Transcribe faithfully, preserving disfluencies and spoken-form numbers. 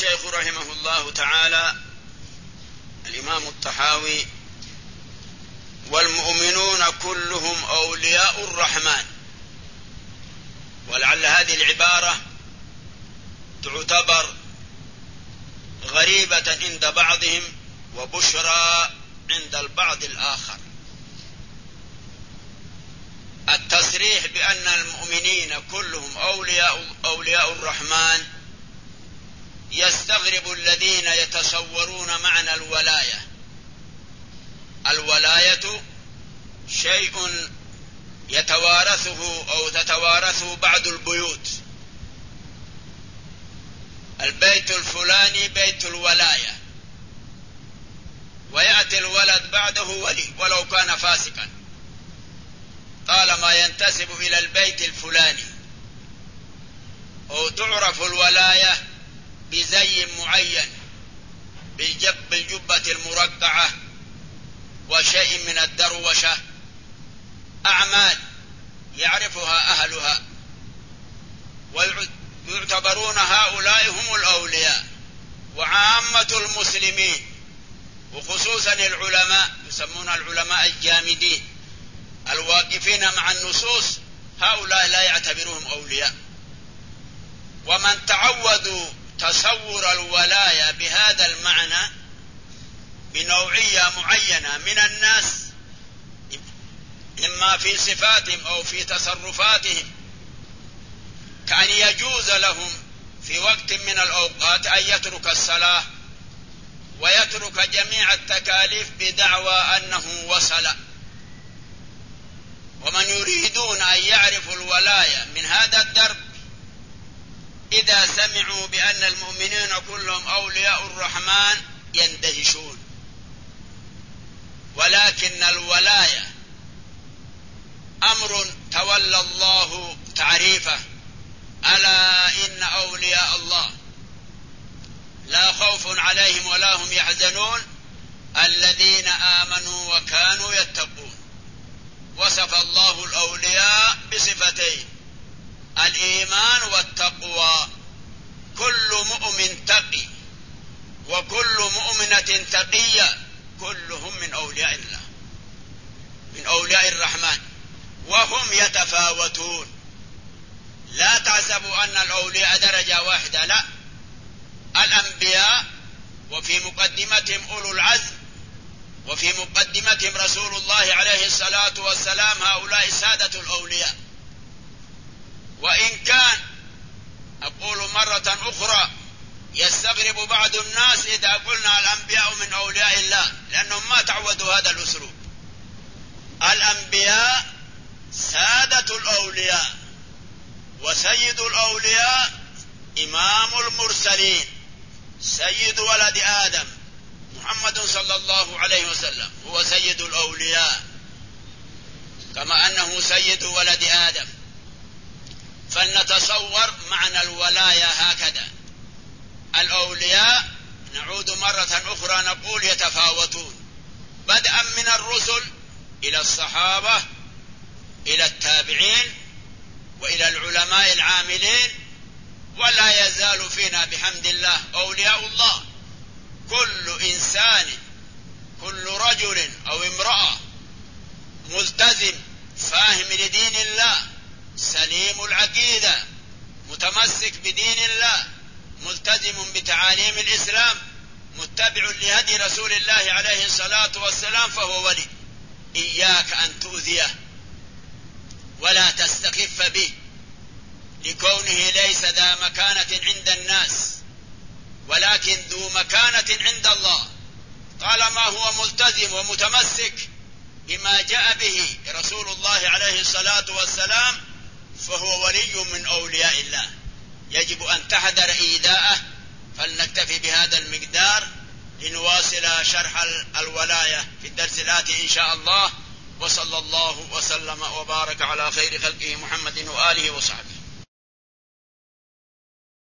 الشيخ رحمه الله تعالى الإمام الطحاوي: والمؤمنون كلهم أولياء الرحمن. ولعل هذه العبارة تعتبر غريبة عند بعضهم وبشرى عند البعض الآخر. التصريح بأن المؤمنين كلهم أولياء, أولياء الرحمن يستغرب الذين يتصورون معنى الولاية. الولاية شيء يتوارثه أو تتوارثه بعض البيوت. البيت الفلاني بيت الولاية، ويأتي الولد بعده ولي ولو كان فاسقا طالما ينتسب إلى البيت الفلاني. أو تعرف الولاية بزي معين، بالجبة المرقعة وشيء من الدروشة، أعمال يعرفها أهلها، ويعتبرون هؤلاء هم الأولياء. وعامة المسلمين وخصوصا العلماء يسمون العلماء الجامدين الواقفين مع النصوص، هؤلاء لا يعتبرهم أولياء. ومن تعودوا تصور الولاية بهذا المعنى بنوعية معينة من الناس، إما في صفاتهم أو في تصرفاتهم، كأن يجوز لهم في وقت من الأوقات أن يترك الصلاة ويترك جميع التكاليف بدعوى أنه وصل. ومن يريدون أن يعرفوا الولاية من هذا الدرب إذا سمعوا بأن المؤمنين كلهم أولياء الرحمن يندهشون. ولكن الولاية أمر تولى الله تعريفه: ألا إن أولياء الله لا خوف عليهم ولا هم يحزنون الذين آمنوا وكانوا يتقون. وصف الله الأولياء بصفتين: الإيمان والتقوى. كل مؤمن تقي وكل مؤمنة تقية كلهم من أولياء الله، من أولياء الرحمن، وهم يتفاوتون. لا تحسبوا أن الأولياء درجة واحدة، لا، الأنبياء وفي مقدمتهم أولو العزم وفي مقدمتهم رسول الله عليه الصلاة والسلام، هؤلاء سادة الأولياء. وإن كان أقول مرة أخرى يستغرب بعض الناس إذا قلنا الأنبياء من أولياء الله، لأنهم ما تعودوا هذا الأسلوب. الأنبياء سادة الأولياء، وسيد الأولياء إمام المرسلين، سيد ولد آدم محمد صلى الله عليه وسلم هو سيد الأولياء، كما أنه سيد ولد آدم. فلنتصور معنى الولاية هكذا: الأولياء نعود مرة أخرى نقول يتفاوتون، بدءا من الرسل إلى الصحابة إلى التابعين وإلى العلماء العاملين، ولا يزال فينا بحمد الله أولياء الله. كل إنسان، كل رجل أو امرأة ملتزم فاهم لدين الله، سليم العقيدة، متمسك بدين الله، ملتزم بتعاليم الإسلام، متبع لهدي رسول الله عليه الصلاة والسلام، فهو ولي. إياك أن تؤذيه ولا تستخف به لكونه ليس ذا مكانة عند الناس، ولكن ذو مكانة عند الله. طالما هو ملتزم ومتمسك بما جاء به رسول الله عليه الصلاة والسلام فهو ولي من أولياء الله. يجب أن تحذر إيذاءه. فلنكتفي بهذا المقدار لنواصل شرح الولاية في الدرس الآتي إن شاء الله. وصلى الله وسلم وبارك على خير خلقه محمد وآله وصحبه.